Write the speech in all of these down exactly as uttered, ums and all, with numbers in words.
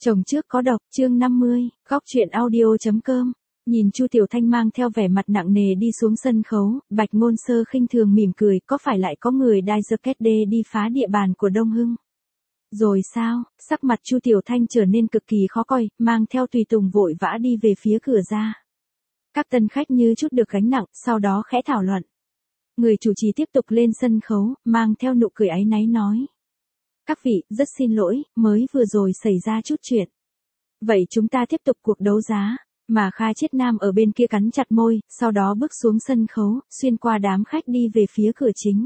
Chồng trước có độc, chương năm mươi, góc truyện audio.com. Nhìn Chu Tiểu Thanh mang theo vẻ mặt nặng nề đi xuống sân khấu, Bạch Ngôn Sơ khinh thường mỉm cười, có phải lại có người đai jacket đê đi phá địa bàn của Đông Hưng? Rồi sao? Sắc mặt Chu Tiểu Thanh trở nên cực kỳ khó coi, mang theo tùy tùng vội vã đi về phía cửa ra. Các tân khách như chút được gánh nặng, sau đó khẽ thảo luận. Người chủ trì tiếp tục lên sân khấu, mang theo nụ cười áy náy nói. Các vị, rất xin lỗi, mới vừa rồi xảy ra chút chuyện. Vậy chúng ta tiếp tục cuộc đấu giá, mà Kha Chiết Nam ở bên kia cắn chặt môi, sau đó bước xuống sân khấu, xuyên qua đám khách đi về phía cửa chính.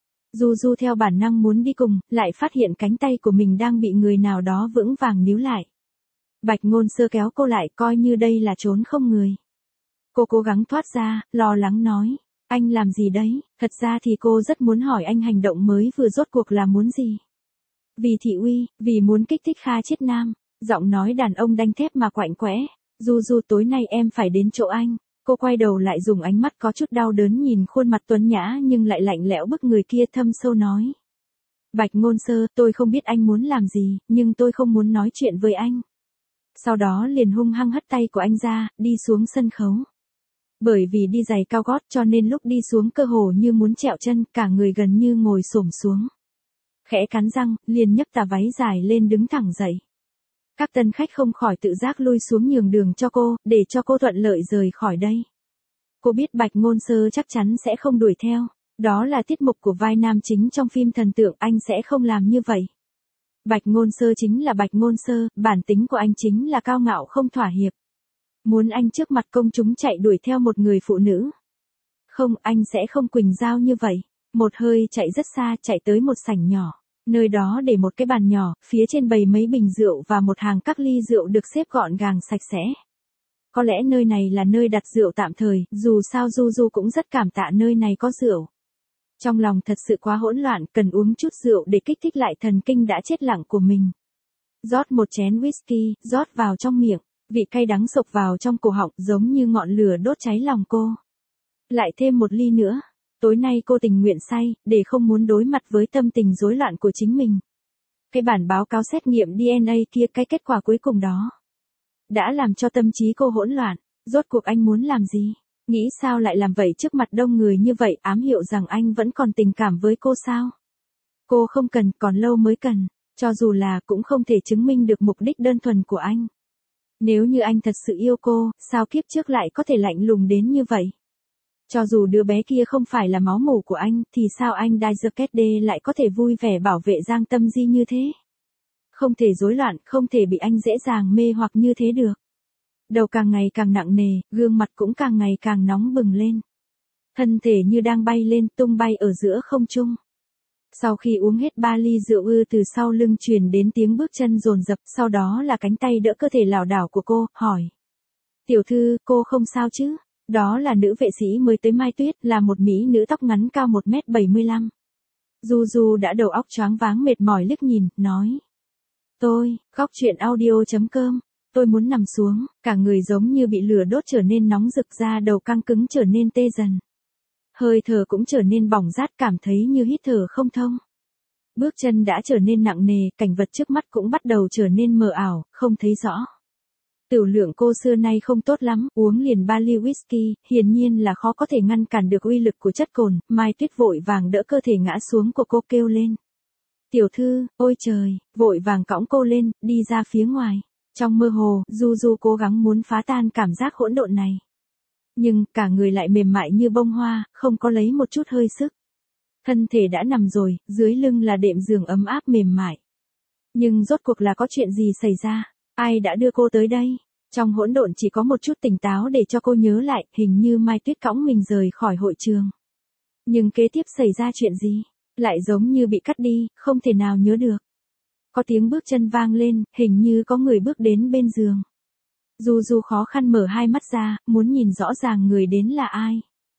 Du Du theo bản năng muốn đi cùng, lại phát hiện cánh tay của mình đang bị người nào đó vững vàng níu lại. Bạch Ngôn Sơ kéo cô lại coi như đây là trốn không người. Cô cố gắng thoát ra, lo lắng nói. Anh làm gì đấy? Thật ra thì cô rất muốn hỏi anh hành động mới vừa rốt cuộc là muốn gì? Vì thị uy, vì muốn kích thích Kha Chiết Nam, giọng nói đàn ông đanh thép mà quạnh quẽ. Du Du tối nay em phải đến chỗ anh. Cô quay đầu lại dùng ánh mắt có chút đau đớn nhìn khuôn mặt tuấn nhã nhưng lại lạnh lẽo bức người kia thâm sâu nói. Bạch Ngôn Sơ, tôi không biết anh muốn làm gì, nhưng tôi không muốn nói chuyện với anh. Sau đó liền hung hăng hất tay của anh ra, đi xuống sân khấu. Bởi vì đi giày cao gót cho nên lúc đi xuống cơ hồ như muốn trẹo chân, cả người gần như ngồi xổm xuống. Khẽ cắn răng, liền nhấc tà váy dài lên đứng thẳng dậy. Các tân khách không khỏi tự giác lui xuống nhường đường cho cô, để cho cô thuận lợi rời khỏi đây. Cô biết Bạch Ngôn Sơ chắc chắn sẽ không đuổi theo, đó là tiết mục của vai nam chính trong phim thần tượng, anh sẽ không làm như vậy. Bạch Ngôn Sơ chính là Bạch Ngôn Sơ, bản tính của anh chính là cao ngạo không thỏa hiệp. Muốn anh trước mặt công chúng chạy đuổi theo một người phụ nữ. Không, anh sẽ không Quỳnh Giao như vậy. Một hơi chạy rất xa, chạy tới một sảnh nhỏ. Nơi đó để một cái bàn nhỏ, phía trên bày mấy bình rượu và một hàng các ly rượu được xếp gọn gàng sạch sẽ. Có lẽ nơi này là nơi đặt rượu tạm thời, dù sao Du Du cũng rất cảm tạ nơi này có rượu. Trong lòng thật sự quá hỗn loạn, cần uống chút rượu để kích thích lại thần kinh đã chết lặng của mình. Rót một chén whisky, rót vào trong miệng, vị cay đắng sộc vào trong cổ họng giống như ngọn lửa đốt cháy lòng cô. Lại thêm một ly nữa. Tối nay cô tình nguyện say, để không muốn đối mặt với tâm tình rối loạn của chính mình. Cái bản báo cáo xét nghiệm đê en a kia, cái kết quả cuối cùng đó đã làm cho tâm trí cô hỗn loạn. Rốt cuộc anh muốn làm gì? Nghĩ sao lại làm vậy trước mặt đông người như vậy, ám hiệu rằng anh vẫn còn tình cảm với cô sao? Cô không cần, còn lâu mới cần. Cho dù là cũng không thể chứng minh được mục đích đơn thuần của anh. Nếu như anh thật sự yêu cô, sao kiếp trước lại có thể lạnh lùng đến như vậy? Cho dù đứa bé kia không phải là máu mủ của anh, thì sao anh Đai Jacket D lại có thể vui vẻ bảo vệ Giang Tâm Di như thế? Không thể rối loạn, không thể bị anh dễ dàng mê hoặc như thế được. Đầu càng ngày càng nặng nề, gương mặt cũng càng ngày càng nóng bừng lên. Thân thể như đang bay lên, tung bay ở giữa không trung. Sau khi uống hết ba ly rượu ư từ sau lưng truyền đến tiếng bước chân dồn dập, sau đó là cánh tay đỡ cơ thể lảo đảo của cô, hỏi. Tiểu thư, cô không sao chứ? Đó là nữ vệ sĩ mới tới Mai Tuyết, là một mỹ nữ tóc ngắn cao một mét bảy mươi lăm. Du Du đã đầu óc choáng váng mệt mỏi liếc nhìn, nói. Tôi, góc truyện audio.com, tôi muốn nằm xuống, cả người giống như bị lửa đốt trở nên nóng rực ra, đầu căng cứng trở nên tê dần. Hơi thở cũng trở nên bỏng rát, cảm thấy như hít thở không thông. Bước chân đã trở nên nặng nề, cảnh vật trước mắt cũng bắt đầu trở nên mờ ảo, không thấy rõ. Tiểu lượng cô xưa nay không tốt lắm, uống liền ba ly whisky, hiển nhiên là khó có thể ngăn cản được uy lực của chất cồn. Mai Tuyết vội vàng đỡ cơ thể ngã xuống của cô, kêu lên. Tiểu thư, ôi trời, vội vàng cõng cô lên, đi ra phía ngoài. Trong mơ hồ, Du Du cố gắng muốn phá tan cảm giác hỗn độn này. Nhưng, cả người lại mềm mại như bông hoa, không có lấy một chút hơi sức. Thân thể đã nằm rồi, dưới lưng là đệm giường ấm áp mềm mại. Nhưng rốt cuộc là có chuyện gì xảy ra? Ai đã đưa cô tới đây? Trong hỗn độn chỉ có một chút tỉnh táo để cho cô nhớ lại, hình như Mai Tuyết cõng mình rời khỏi hội trường. Nhưng kế tiếp xảy ra chuyện gì? Lại giống như bị cắt đi, không thể nào nhớ được. Có tiếng bước chân vang lên, hình như có người bước đến bên giường. Du Du khó khăn mở hai mắt ra, muốn nhìn rõ ràng người đến là ai.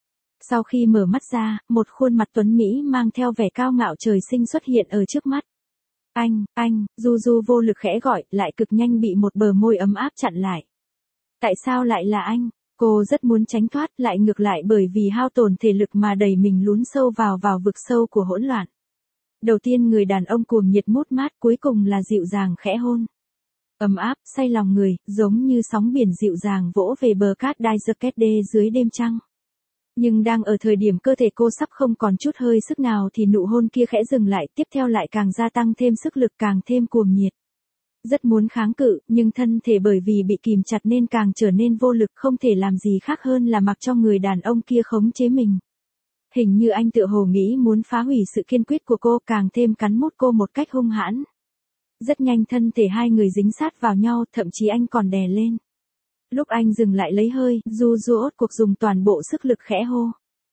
Sau khi mở mắt ra, một khuôn mặt tuấn Mỹ mang theo vẻ cao ngạo trời sinh xuất hiện ở trước mắt. Anh, anh, Du Du vô lực khẽ gọi, lại cực nhanh bị một bờ môi ấm áp chặn lại. Tại sao lại là anh? Cô rất muốn tránh thoát, lại ngược lại bởi vì hao tổn thể lực mà đẩy mình lún sâu vào vào vực sâu của hỗn loạn. Đầu tiên người đàn ông cuồng nhiệt mút mát, cuối cùng là dịu dàng khẽ hôn. Ấm áp, say lòng người, giống như sóng biển dịu dàng vỗ về bờ cát Dyskertde dưới đêm trăng. Nhưng đang ở thời điểm cơ thể cô sắp không còn chút hơi sức nào thì nụ hôn kia khẽ dừng lại, tiếp theo lại càng gia tăng thêm sức lực, càng thêm cuồng nhiệt. Rất muốn kháng cự, nhưng thân thể bởi vì bị kìm chặt nên càng trở nên vô lực, không thể làm gì khác hơn là mặc cho người đàn ông kia khống chế mình. Hình như anh tựa hồ nghĩ muốn phá hủy sự kiên quyết của cô, càng thêm cắn mút cô một cách hung hãn. Rất nhanh thân thể hai người dính sát vào nhau, thậm chí anh còn đè lên. Lúc anh dừng lại lấy hơi, Du Du ốt cuộc dùng toàn bộ sức lực khẽ hô.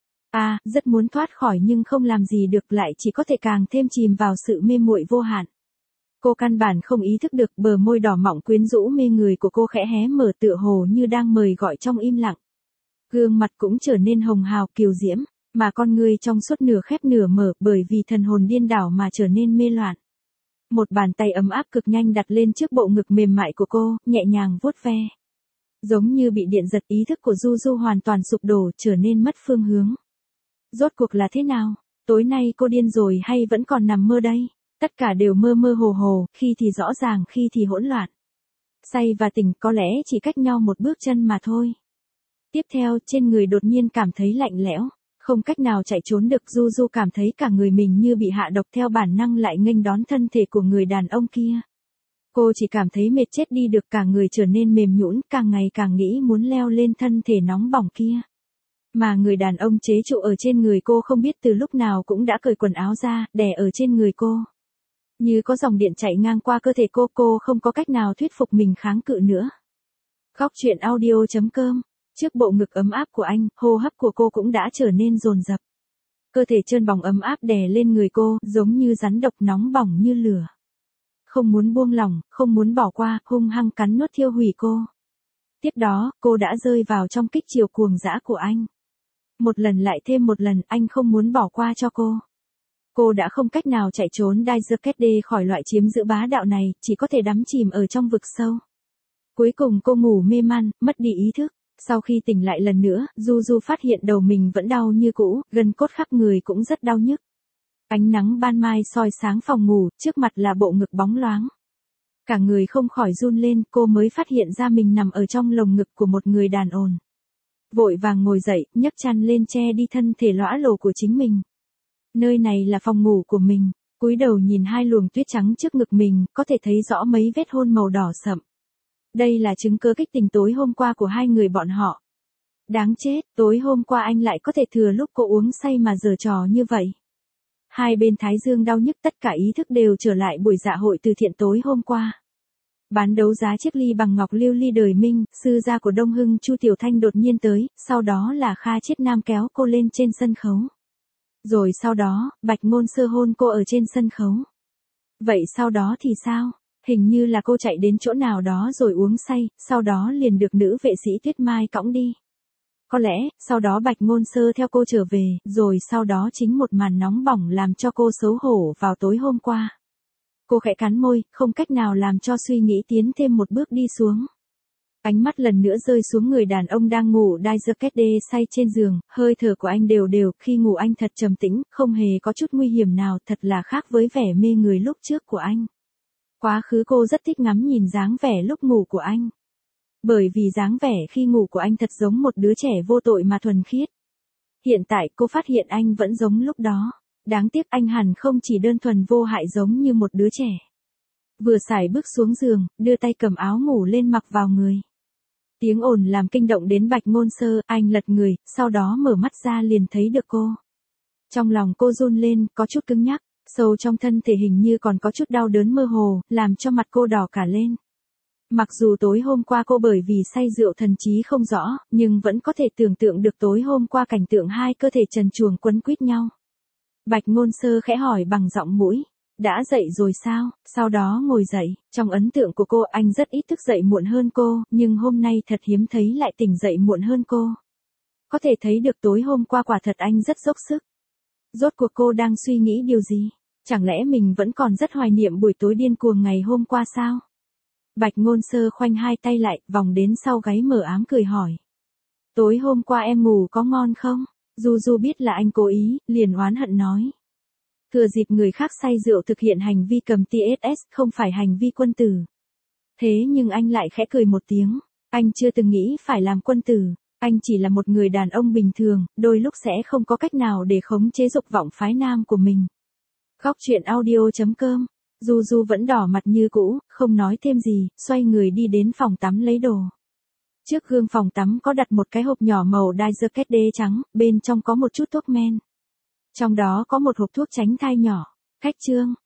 À, rất muốn thoát khỏi nhưng không làm gì được, lại chỉ có thể càng thêm chìm vào sự mê muội vô hạn. Cô căn bản không ý thức được bờ môi đỏ mọng quyến rũ mê người của cô khẽ hé mở, tựa hồ như đang mời gọi trong im lặng. Gương mặt cũng trở nên hồng hào kiều diễm, mà con người trong suốt nửa khép nửa mở bởi vì thần hồn điên đảo mà trở nên mê loạn. Một bàn tay ấm áp cực nhanh đặt lên trước bộ ngực mềm mại của cô, nhẹ nhàng vuốt ve. Giống như bị điện giật, ý thức của Du Du hoàn toàn sụp đổ, trở nên mất phương hướng. Rốt cuộc là thế nào? Tối nay cô điên rồi hay vẫn còn nằm mơ đây? Tất cả đều mơ mơ hồ hồ, khi thì rõ ràng, khi thì hỗn loạn. Say và tỉnh có lẽ chỉ cách nhau một bước chân mà thôi. Tiếp theo, trên người đột nhiên cảm thấy lạnh lẽo, không cách nào chạy trốn được. Du Du cảm thấy cả người mình như bị hạ độc, theo bản năng lại nghênh đón thân thể của người đàn ông kia. Cô chỉ cảm thấy mệt chết đi được, cả người trở nên mềm nhũn, càng ngày càng nghĩ muốn leo lên thân thể nóng bỏng kia. Mà người đàn ông chế trụ ở trên người cô không biết từ lúc nào cũng đã cởi quần áo ra, đè ở trên người cô. Như có dòng điện chạy ngang qua cơ thể cô, cô không có cách nào thuyết phục mình kháng cự nữa. Góc truyện audio chấm com. Trước bộ ngực ấm áp của anh, hô hấp của cô cũng đã trở nên dồn dập. Cơ thể trơn bóng ấm áp đè lên người cô, giống như rắn độc nóng bỏng như lửa. Không muốn buông lỏng, không muốn bỏ qua, hung hăng cắn nuốt thiêu hủy cô. Tiếp đó, cô đã rơi vào trong kích chiều cuồng dã của anh. Một lần lại thêm một lần, anh không muốn bỏ qua cho cô. Cô đã không cách nào chạy trốn Dyskertde khỏi loại chiếm giữ bá đạo này, chỉ có thể đắm chìm ở trong vực sâu. Cuối cùng cô ngủ mê man, mất đi ý thức. Sau khi tỉnh lại lần nữa, Du Du phát hiện đầu mình vẫn đau như cũ, gân cốt khắp người cũng rất đau nhức. Ánh nắng ban mai soi sáng phòng ngủ, trước mặt là bộ ngực bóng loáng. Cả người không khỏi run lên, cô mới phát hiện ra mình nằm ở trong lồng ngực của một người đàn ồn. Vội vàng ngồi dậy, nhấc chăn lên che đi thân thể lõa lồ của chính mình. Nơi này là phòng ngủ của mình, cúi đầu nhìn hai luồng tuyết trắng trước ngực mình, có thể thấy rõ mấy vết hôn màu đỏ sậm. Đây là chứng cứ kích tình tối hôm qua của hai người bọn họ. Đáng chết, tối hôm qua anh lại có thể thừa lúc cô uống say mà giở trò như vậy. Hai bên thái dương đau nhức, tất cả ý thức đều trở lại buổi dạ hội từ thiện tối hôm qua. Bán đấu giá chiếc ly bằng ngọc lưu ly đời Minh, sư gia của Đông Hưng Chu Tiểu Thanh đột nhiên tới, sau đó là Kha Chiết Nam kéo cô lên trên sân khấu. Rồi sau đó, Bạch Ngôn Sơ hôn cô ở trên sân khấu. Vậy sau đó thì sao? Hình như là cô chạy đến chỗ nào đó rồi uống say, sau đó liền được nữ vệ sĩ Tuyết Mai cõng đi. Có lẽ, sau đó Bạch Ngôn Sơ theo cô trở về, rồi sau đó chính một màn nóng bỏng làm cho cô xấu hổ vào tối hôm qua. Cô khẽ cắn môi, không cách nào làm cho suy nghĩ tiến thêm một bước đi xuống. Ánh mắt lần nữa rơi xuống người đàn ông đang ngủ Dyskertde say trên giường, hơi thở của anh đều đều, khi ngủ anh thật trầm tĩnh, không hề có chút nguy hiểm nào, thật là khác với vẻ mê người lúc trước của anh. Quá khứ cô rất thích ngắm nhìn dáng vẻ lúc ngủ của anh. Bởi vì dáng vẻ khi ngủ của anh thật giống một đứa trẻ vô tội mà thuần khiết. Hiện tại cô phát hiện anh vẫn giống lúc đó. Đáng tiếc anh hẳn không chỉ đơn thuần vô hại giống như một đứa trẻ. Vừa sải bước xuống giường, đưa tay cầm áo ngủ lên mặc vào người. Tiếng ồn làm kinh động đến Bạch Ngôn Sơ, anh lật người, sau đó mở mắt ra liền thấy được cô. Trong lòng cô run lên, có chút cứng nhắc, sâu trong thân thể hình như còn có chút đau đớn mơ hồ, làm cho mặt cô đỏ cả lên. Mặc dù tối hôm qua cô bởi vì say rượu thần trí không rõ, nhưng vẫn có thể tưởng tượng được tối hôm qua cảnh tượng hai cơ thể trần truồng quấn quýt nhau. Bạch Ngôn Sơ khẽ hỏi bằng giọng mũi, đã dậy rồi sao? Sau đó ngồi dậy, trong ấn tượng của cô anh rất ít thức dậy muộn hơn cô, nhưng hôm nay thật hiếm thấy lại tỉnh dậy muộn hơn cô. Có thể thấy được tối hôm qua quả thật anh rất dốc sức. Rốt cuộc cô đang suy nghĩ điều gì? Chẳng lẽ mình vẫn còn rất hoài niệm buổi tối điên cuồng ngày hôm qua sao? Bạch Ngôn Sơ khoanh hai tay lại, vòng đến sau gáy mờ ám cười hỏi. Tối hôm qua em ngủ có ngon không? Du Du biết là anh cố ý, liền oán hận nói. Thừa dịp người khác say rượu thực hiện hành vi cầm tê ét ét không phải hành vi quân tử. Thế nhưng anh lại khẽ cười một tiếng. Anh chưa từng nghĩ phải làm quân tử. Anh chỉ là một người đàn ông bình thường, đôi lúc sẽ không có cách nào để khống chế dục vọng phái nam của mình. Góc truyện audio chấm com. Du Du vẫn đỏ mặt như cũ, không nói thêm gì, xoay người đi đến phòng tắm lấy đồ. Trước gương phòng tắm có đặt một cái hộp nhỏ màu đai jacket đế trắng, bên trong có một chút thuốc men. Trong đó có một hộp thuốc tránh thai nhỏ. Khách trương,